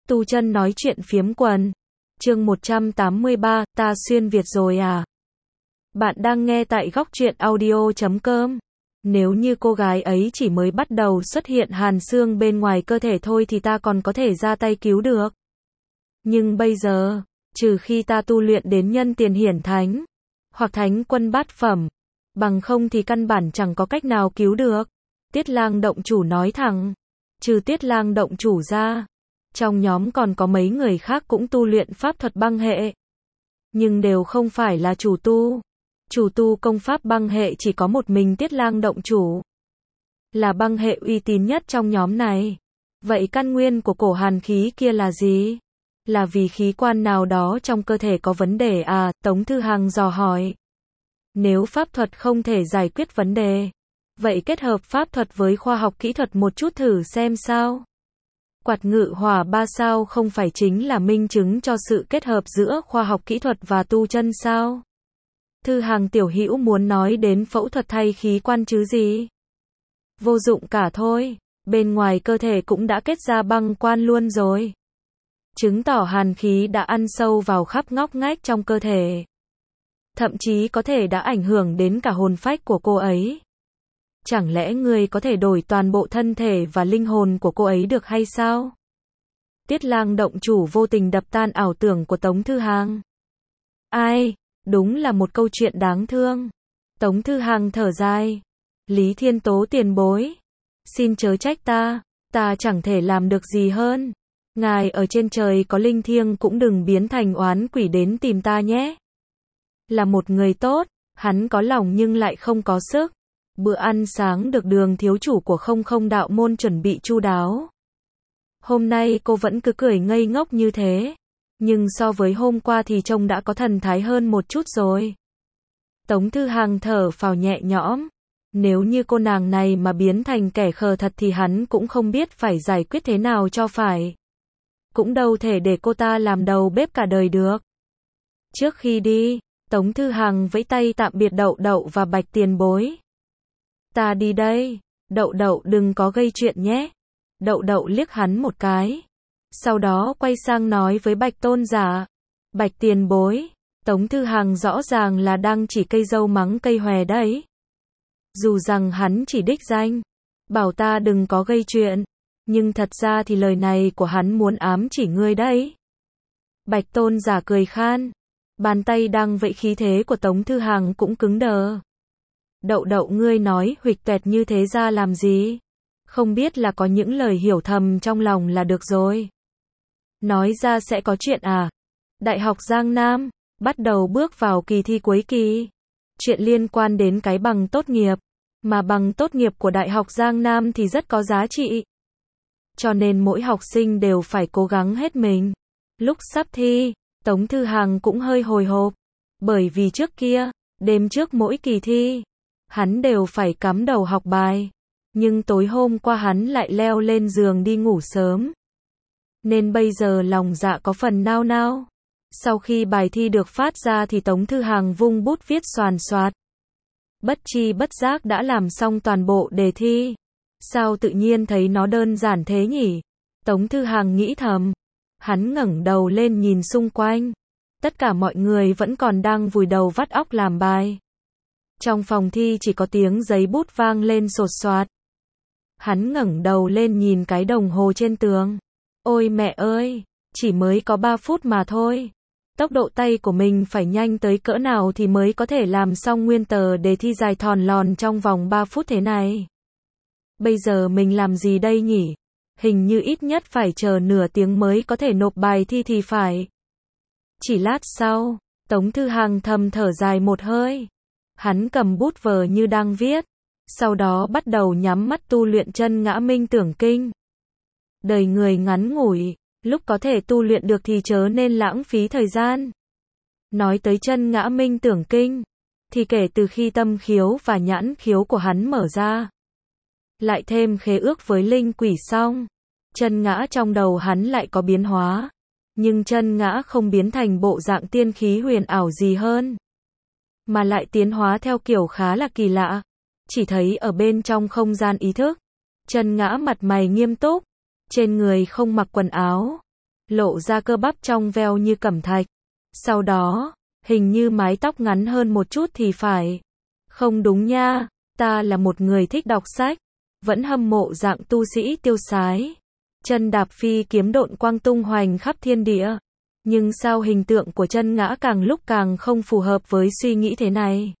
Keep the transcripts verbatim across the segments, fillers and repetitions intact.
Tu Chân nói chuyện phiếm quần. Chương một trăm tám mươi ba, ta xuyên Việt rồi à? Bạn đang nghe tại góc truyện audio chấm com. Nếu như cô gái ấy chỉ mới bắt đầu xuất hiện hàn xương bên ngoài cơ thể thôi thì ta còn có thể ra tay cứu được. Nhưng bây giờ, trừ khi ta tu luyện đến nhân tiền hiển thánh, hoặc thánh quân bát phẩm, bằng không thì căn bản chẳng có cách nào cứu được. Tiết Lang động chủ nói thẳng. Trừ Tiết Lang động chủ ra, trong nhóm còn có mấy người khác cũng tu luyện pháp thuật băng hệ. Nhưng đều không phải là chủ tu. Chủ tu công pháp băng hệ chỉ có một mình Tiết Lang động chủ. Là băng hệ uy tín nhất trong nhóm này. Vậy căn nguyên của cổ hàn khí kia là gì? Là vì khí quan nào đó trong cơ thể có vấn đề à? Tống Thư Hằng dò hỏi. Nếu pháp thuật không thể giải quyết vấn đề, vậy kết hợp pháp thuật với khoa học kỹ thuật một chút thử xem sao? Quạt ngự hỏa ba sao không phải chính là minh chứng cho sự kết hợp giữa khoa học kỹ thuật và tu chân sao? Thư Hằng tiểu hữu muốn nói đến phẫu thuật thay khí quan chứ gì? Vô dụng cả thôi, bên ngoài cơ thể cũng đã kết ra băng quan luôn rồi. Chứng tỏ hàn khí đã ăn sâu vào khắp ngóc ngách trong cơ thể. Thậm chí có thể đã ảnh hưởng đến cả hồn phách của cô ấy. Chẳng lẽ ngươi có thể đổi toàn bộ thân thể và linh hồn của cô ấy được hay sao? Tiết Lang động chủ vô tình đập tan ảo tưởng của Tống Thư Hằng. Ai, đúng là một câu chuyện đáng thương. Tống Thư Hằng thở dài. Lý Thiên Tố tiền bối, xin chớ trách ta, ta chẳng thể làm được gì hơn. Ngài ở trên trời có linh thiêng cũng đừng biến thành oán quỷ đến tìm ta nhé. Là một người tốt, hắn có lòng nhưng lại không có sức. Bữa ăn sáng được Đường thiếu chủ của không không đạo môn chuẩn bị chu đáo. Hôm nay cô vẫn cứ cười ngây ngốc như thế. Nhưng so với hôm qua thì trông đã có thần thái hơn một chút rồi. Tống Thư Hằng thở phào nhẹ nhõm. Nếu như cô nàng này mà biến thành kẻ khờ thật thì hắn cũng không biết phải giải quyết thế nào cho phải. Cũng đâu thể để cô ta làm đầu bếp cả đời được. Trước khi đi, Tống Thư Hằng vẫy tay tạm biệt Đậu Đậu và Bạch tiền bối. Ta đi đây, Đậu Đậu đừng có gây chuyện nhé. Đậu Đậu liếc hắn một cái. Sau đó quay sang nói với Bạch tôn giả. Bạch tiền bối, Tống Thư Hằng rõ ràng là đang chỉ cây dâu mắng cây hòe đấy. Dù rằng hắn chỉ đích danh, bảo ta đừng có gây chuyện, nhưng thật ra thì lời này của hắn muốn ám chỉ ngươi đấy. Bạch tôn giả cười khan. Bàn tay đang vẫy khí thế của Tống Thư Hằng cũng cứng đờ. Đậu Đậu ngươi nói huỵch toẹt như thế ra làm gì? Không biết là có những lời hiểu thầm trong lòng là được rồi. Nói ra sẽ có chuyện à? Đại học Giang Nam, bắt đầu bước vào kỳ thi cuối kỳ. Chuyện liên quan đến cái bằng tốt nghiệp. Mà bằng tốt nghiệp của Đại học Giang Nam thì rất có giá trị. Cho nên mỗi học sinh đều phải cố gắng hết mình. Lúc sắp thi, Tống Thư Hằng cũng hơi hồi hộp. Bởi vì trước kia, đêm trước mỗi kỳ thi, hắn đều phải cắm đầu học bài. Nhưng tối hôm qua hắn lại leo lên giường đi ngủ sớm. Nên bây giờ lòng dạ có phần nao nao. Sau khi bài thi được phát ra thì Tống Thư Hằng vung bút viết xoàn xoạt. Bất chi bất giác đã làm xong toàn bộ đề thi. Sao tự nhiên thấy nó đơn giản thế nhỉ? Tống Thư Hằng nghĩ thầm. Hắn ngẩng đầu lên nhìn xung quanh. Tất cả mọi người vẫn còn đang vùi đầu vắt óc làm bài. Trong phòng thi chỉ có tiếng giấy bút vang lên sột soạt. Hắn ngẩng đầu lên nhìn cái đồng hồ trên tường. Ôi mẹ ơi, chỉ mới có ba phút mà thôi. Tốc độ tay của mình phải nhanh tới cỡ nào thì mới có thể làm xong nguyên tờ đề thi dài thòn lòn trong vòng ba phút thế này. Bây giờ mình làm gì đây nhỉ? Hình như ít nhất phải chờ nửa tiếng mới có thể nộp bài thi thì phải. Chỉ lát sau, Tống Thư Hằng thầm thở dài một hơi. Hắn cầm bút vờ như đang viết. Sau đó bắt đầu nhắm mắt tu luyện chân ngã minh tưởng kinh. Đời người ngắn ngủi, lúc có thể tu luyện được thì chớ nên lãng phí thời gian. Nói tới chân ngã minh tưởng kinh, thì kể từ khi tâm khiếu và nhãn khiếu của hắn mở ra, lại thêm khế ước với linh quỷ xong, chân ngã trong đầu hắn lại có biến hóa. Nhưng chân ngã không biến thành bộ dạng tiên khí huyền ảo gì hơn, mà lại tiến hóa theo kiểu khá là kỳ lạ. Chỉ thấy ở bên trong không gian ý thức, chân ngã mặt mày nghiêm túc, trên người không mặc quần áo, lộ ra cơ bắp trong veo như cẩm thạch. Sau đó, hình như mái tóc ngắn hơn một chút thì phải. Không đúng nha, ta là một người thích đọc sách, vẫn hâm mộ dạng tu sĩ tiêu sái. Chân đạp phi kiếm độn quang tung hoành khắp thiên địa. Nhưng sao hình tượng của chân ngã càng lúc càng không phù hợp với suy nghĩ thế này?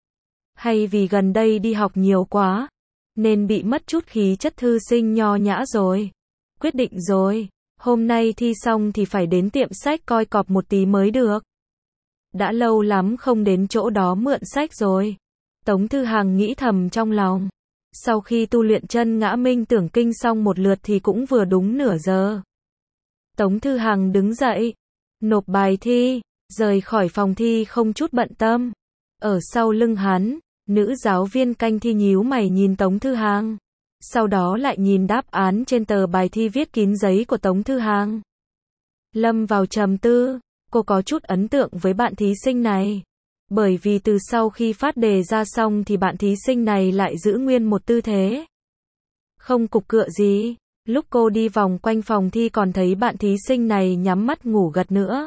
Hay vì gần đây đi học nhiều quá, nên bị mất chút khí chất thư sinh nho nhã rồi? Quyết định rồi, hôm nay thi xong thì phải đến tiệm sách coi cọp một tí mới được. Đã lâu lắm không đến chỗ đó mượn sách rồi. Tống Thư Hằng nghĩ thầm trong lòng. Sau khi tu luyện chân ngã minh tưởng kinh xong một lượt thì cũng vừa đúng nửa giờ. Tống Thư Hằng đứng dậy, nộp bài thi, rời khỏi phòng thi không chút bận tâm. Ở sau lưng hắn, nữ giáo viên canh thi nhíu mày nhìn Tống Thư Hằng. Sau đó lại nhìn đáp án trên tờ bài thi viết kín giấy của Tống Thư Hằng. Lâm vào trầm tư, cô có chút ấn tượng với bạn thí sinh này. Bởi vì từ sau khi phát đề ra xong thì bạn thí sinh này lại giữ nguyên một tư thế. Không cục cựa gì. Lúc cô đi vòng quanh phòng thi còn thấy bạn thí sinh này nhắm mắt ngủ gật nữa.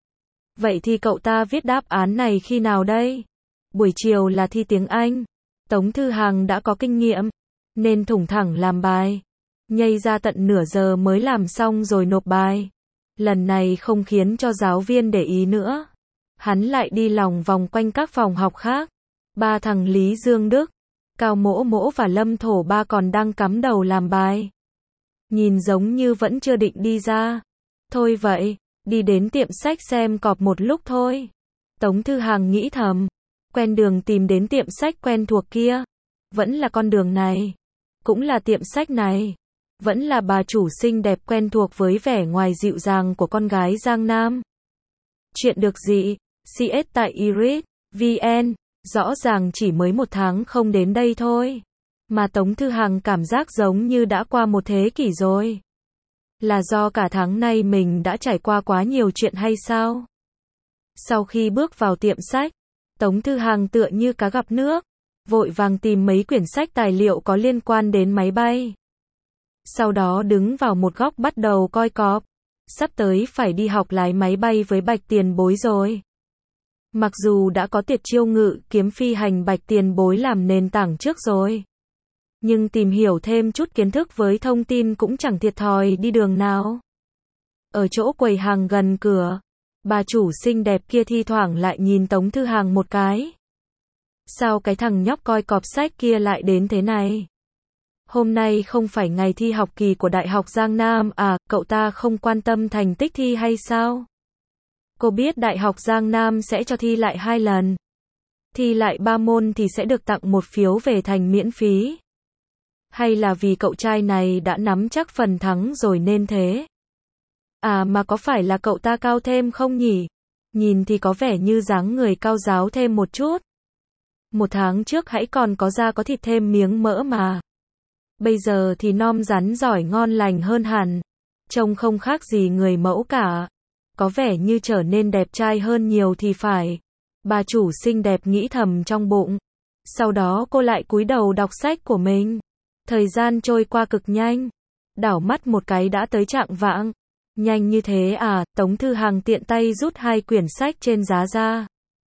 Vậy thì cậu ta viết đáp án này khi nào đây? Buổi chiều là thi tiếng Anh. Tống Thư Hằng đã có kinh nghiệm, nên thủng thẳng làm bài. Nhây ra tận nửa giờ mới làm xong rồi nộp bài. Lần này không khiến cho giáo viên để ý nữa. Hắn lại đi lòng vòng quanh các phòng học khác. Ba thằng Lý Dương Đức, Cao Mỗ Mỗ và Lâm Thổ Ba còn đang cắm đầu làm bài. Nhìn giống như vẫn chưa định đi ra. Thôi vậy, đi đến tiệm sách xem cọp một lúc thôi. Tống Thư Hằng nghĩ thầm. Quen đường tìm đến tiệm sách quen thuộc kia. Vẫn là con đường này. Cũng là tiệm sách này. Vẫn là bà chủ xinh đẹp quen thuộc với vẻ ngoài dịu dàng của con gái Giang Nam. Chuyện được gì? xê ét tại Iris, vê en. Rõ ràng chỉ mới một tháng không đến đây thôi. Mà Tống Thư Hằng cảm giác giống như đã qua một thế kỷ rồi. Là do cả tháng nay mình đã trải qua quá nhiều chuyện hay sao? Sau khi bước vào tiệm sách, Tống Thư Hằng tựa như cá gặp nước, vội vàng tìm mấy quyển sách tài liệu có liên quan đến máy bay. Sau đó đứng vào một góc bắt đầu coi cọp. Sắp tới phải đi học lái máy bay với Bạch Tiền Bối rồi. Mặc dù đã có Tiệt Chiêu Ngự kiếm phi hành Bạch Tiền Bối làm nền tảng trước rồi, nhưng tìm hiểu thêm chút kiến thức với thông tin cũng chẳng thiệt thòi đi đường nào. Ở chỗ quầy hàng gần cửa, bà chủ xinh đẹp kia thi thoảng lại nhìn Tống Thư Hằng một cái. Sao cái thằng nhóc coi cọp sách kia lại đến thế này? Hôm nay không phải ngày thi học kỳ của Đại học Giang Nam à, cậu ta không quan tâm thành tích thi hay sao? Cô biết Đại học Giang Nam sẽ cho thi lại hai lần. Thi lại ba môn thì sẽ được tặng một phiếu về thành miễn phí. Hay là vì cậu trai này đã nắm chắc phần thắng rồi nên thế? À mà có phải là cậu ta cao thêm không nhỉ? Nhìn thì có vẻ như dáng người cao ráo thêm một chút. Một tháng trước hãy còn có da có thịt thêm miếng mỡ mà. Bây giờ thì non rắn giỏi ngon lành hơn hẳn. Trông không khác gì người mẫu cả. Có vẻ như trở nên đẹp trai hơn nhiều thì phải. Bà chủ xinh đẹp nghĩ thầm trong bụng. Sau đó cô lại cúi đầu đọc sách của mình. Thời gian trôi qua cực nhanh. Đảo mắt một cái đã tới chạng vạng. Nhanh như thế à? Tống Thư Hằng tiện tay rút hai quyển sách trên giá ra.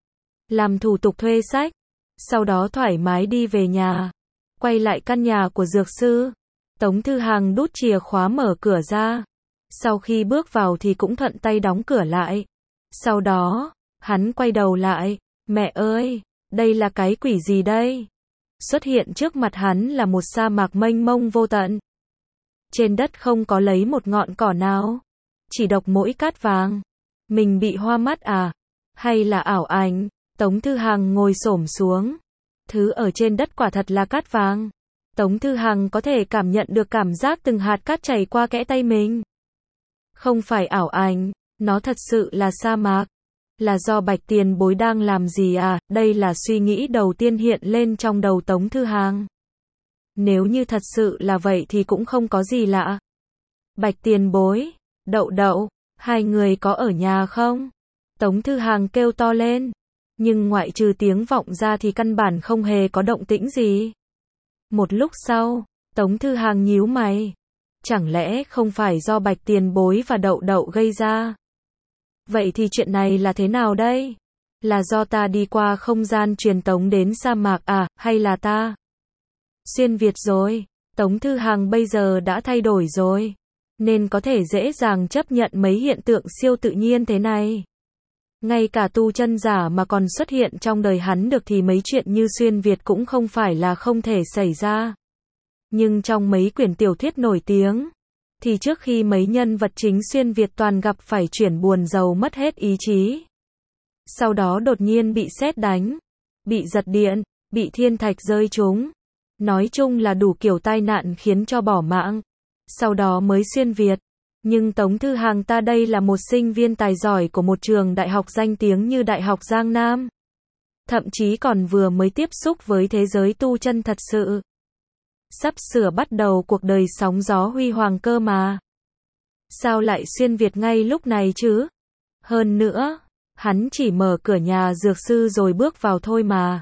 Làm thủ tục thuê sách. Sau đó thoải mái đi về nhà. Quay lại căn nhà của dược sư. Tống Thư Hằng đút chìa khóa mở cửa ra. Sau khi bước vào thì cũng thuận tay đóng cửa lại. Sau đó, hắn quay đầu lại. Mẹ ơi, đây là cái quỷ gì đây? Xuất hiện trước mặt hắn là một sa mạc mênh mông vô tận. Trên đất không có lấy một ngọn cỏ nào. Chỉ độc mỗi cát vàng. Mình bị hoa mắt à? Hay là ảo ảnh? Tống Thư Hằng ngồi xổm xuống. Thứ ở trên đất quả thật là cát vàng. Tống Thư Hằng có thể cảm nhận được cảm giác từng hạt cát chảy qua kẽ tay mình. Không phải ảo ảnh, nó thật sự là sa mạc. Là do Bạch Tiền Bối đang làm gì à? Đây là suy nghĩ đầu tiên hiện lên trong đầu Tống Thư Hằng. Nếu như thật sự là vậy thì cũng không có gì lạ. Bạch Tiền Bối, Đậu Đậu, hai người có ở nhà không? Tống Thư Hằng kêu to lên. Nhưng ngoại trừ tiếng vọng ra thì căn bản không hề có động tĩnh gì. Một lúc sau, Tống Thư Hằng nhíu mày. Chẳng lẽ không phải do Bạch Tiền Bối và Đậu Đậu gây ra? Vậy thì chuyện này là thế nào đây? Là do ta đi qua không gian truyền tống đến sa mạc à, hay là ta xuyên Việt rồi? Tống Thư Hằng bây giờ đã thay đổi rồi, nên có thể dễ dàng chấp nhận mấy hiện tượng siêu tự nhiên thế này. Ngay cả tu chân giả mà còn xuất hiện trong đời hắn được thì mấy chuyện như xuyên Việt cũng không phải là không thể xảy ra. Nhưng trong mấy quyển tiểu thuyết nổi tiếng, thì trước khi mấy nhân vật chính xuyên Việt toàn gặp phải chuyển buồn giàu mất hết ý chí. Sau đó đột nhiên bị sét đánh, bị giật điện, bị thiên thạch rơi trúng. Nói chung là đủ kiểu tai nạn khiến cho bỏ mạng. Sau đó mới xuyên Việt. Nhưng Tống Thư Hằng ta đây là một sinh viên tài giỏi của một trường đại học danh tiếng như Đại học Giang Nam. Thậm chí còn vừa mới tiếp xúc với thế giới tu chân thật sự. Sắp sửa bắt đầu cuộc đời sóng gió huy hoàng cơ mà. Sao lại xuyên Việt ngay lúc này chứ? Hơn nữa, hắn chỉ mở cửa nhà dược sư rồi bước vào thôi mà.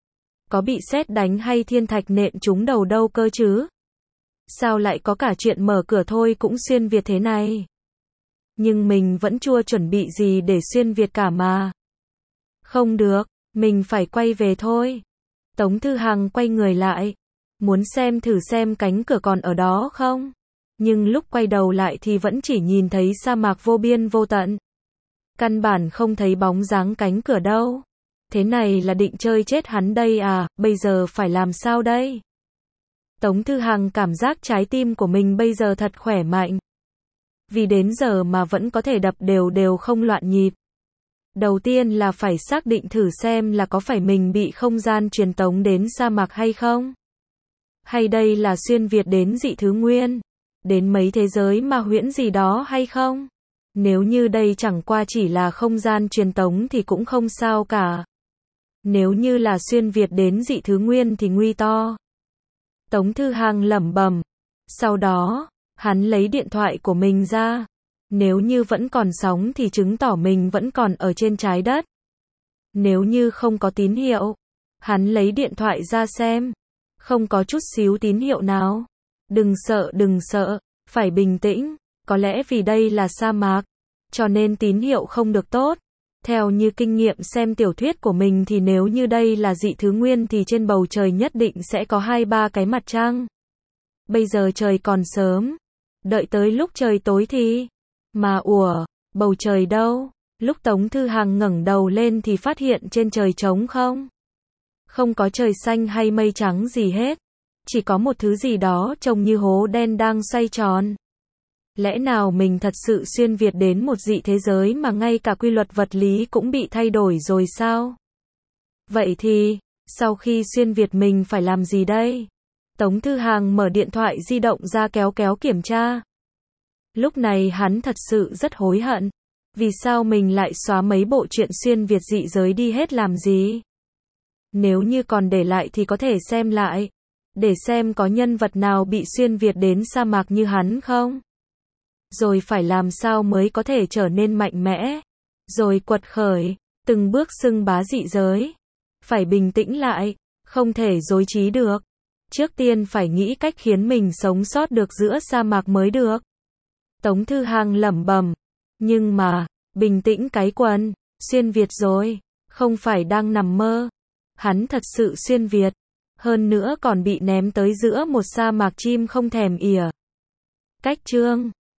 Có bị sét đánh hay thiên thạch nện trúng đầu đâu cơ chứ? Sao lại có cả chuyện mở cửa thôi cũng xuyên Việt thế này? Nhưng mình vẫn chưa chuẩn bị gì để xuyên Việt cả mà. Không được, mình phải quay về thôi. Tống Thư Hằng quay người lại, muốn xem thử xem cánh cửa còn ở đó không? Nhưng lúc quay đầu lại thì vẫn chỉ nhìn thấy sa mạc vô biên vô tận. Căn bản không thấy bóng dáng cánh cửa đâu. Thế này là định chơi chết hắn đây à, bây giờ phải làm sao đây? Tống Thư Hằng cảm giác trái tim của mình bây giờ thật khỏe mạnh. Vì đến giờ mà vẫn có thể đập đều đều không loạn nhịp. Đầu tiên là phải xác định thử xem là có phải mình bị không gian truyền tống đến sa mạc hay không? Hay đây là xuyên Việt đến dị thứ nguyên? Đến mấy thế giới ma huyễn gì đó hay không? Nếu như đây chẳng qua chỉ là không gian truyền tống thì cũng không sao cả. Nếu như là xuyên Việt đến dị thứ nguyên thì nguy to. Tống Thư Hằng lẩm bẩm. Sau đó, hắn lấy điện thoại của mình ra. Nếu như vẫn còn sóng thì chứng tỏ mình vẫn còn ở trên trái đất. Nếu như không có tín hiệu, hắn lấy điện thoại ra xem. Không có chút xíu tín hiệu nào. Đừng sợ, đừng sợ, phải bình tĩnh. Có lẽ vì đây là sa mạc, cho nên tín hiệu không được tốt. Theo như kinh nghiệm xem tiểu thuyết của mình thì nếu như đây là dị thứ nguyên thì trên bầu trời nhất định sẽ có hai ba cái mặt trăng. Bây giờ trời còn sớm. Đợi tới lúc trời tối thì... Mà ủa, bầu trời đâu? Lúc Tống Thư Hằng ngẩng đầu lên thì phát hiện trên trời trống không? Không có trời xanh hay mây trắng gì hết. Chỉ có một thứ gì đó trông như hố đen đang xoay tròn. Lẽ nào mình thật sự xuyên Việt đến một dị thế giới mà ngay cả quy luật vật lý cũng bị thay đổi rồi sao? Vậy thì, sau khi xuyên Việt mình phải làm gì đây? Tống Thư Hằng mở điện thoại di động ra kéo kéo kiểm tra. Lúc này hắn thật sự rất hối hận. Vì sao mình lại xóa mấy bộ truyện xuyên Việt dị giới đi hết làm gì? Nếu như còn để lại thì có thể xem lại. Để xem có nhân vật nào bị xuyên Việt đến sa mạc như hắn không? Rồi phải làm sao mới có thể trở nên mạnh mẽ, rồi quật khởi, từng bước xưng bá dị giới. Phải bình tĩnh lại, không thể dối trí được. Trước tiên phải nghĩ cách khiến mình sống sót được giữa sa mạc mới được. Tống Thư Hằng lẩm bẩm, nhưng mà, bình tĩnh cái quần, xuyên Việt rồi, không phải đang nằm mơ. Hắn thật sự xuyên Việt, hơn nữa còn bị ném tới giữa một sa mạc chim không thèm ỉa. Cách chương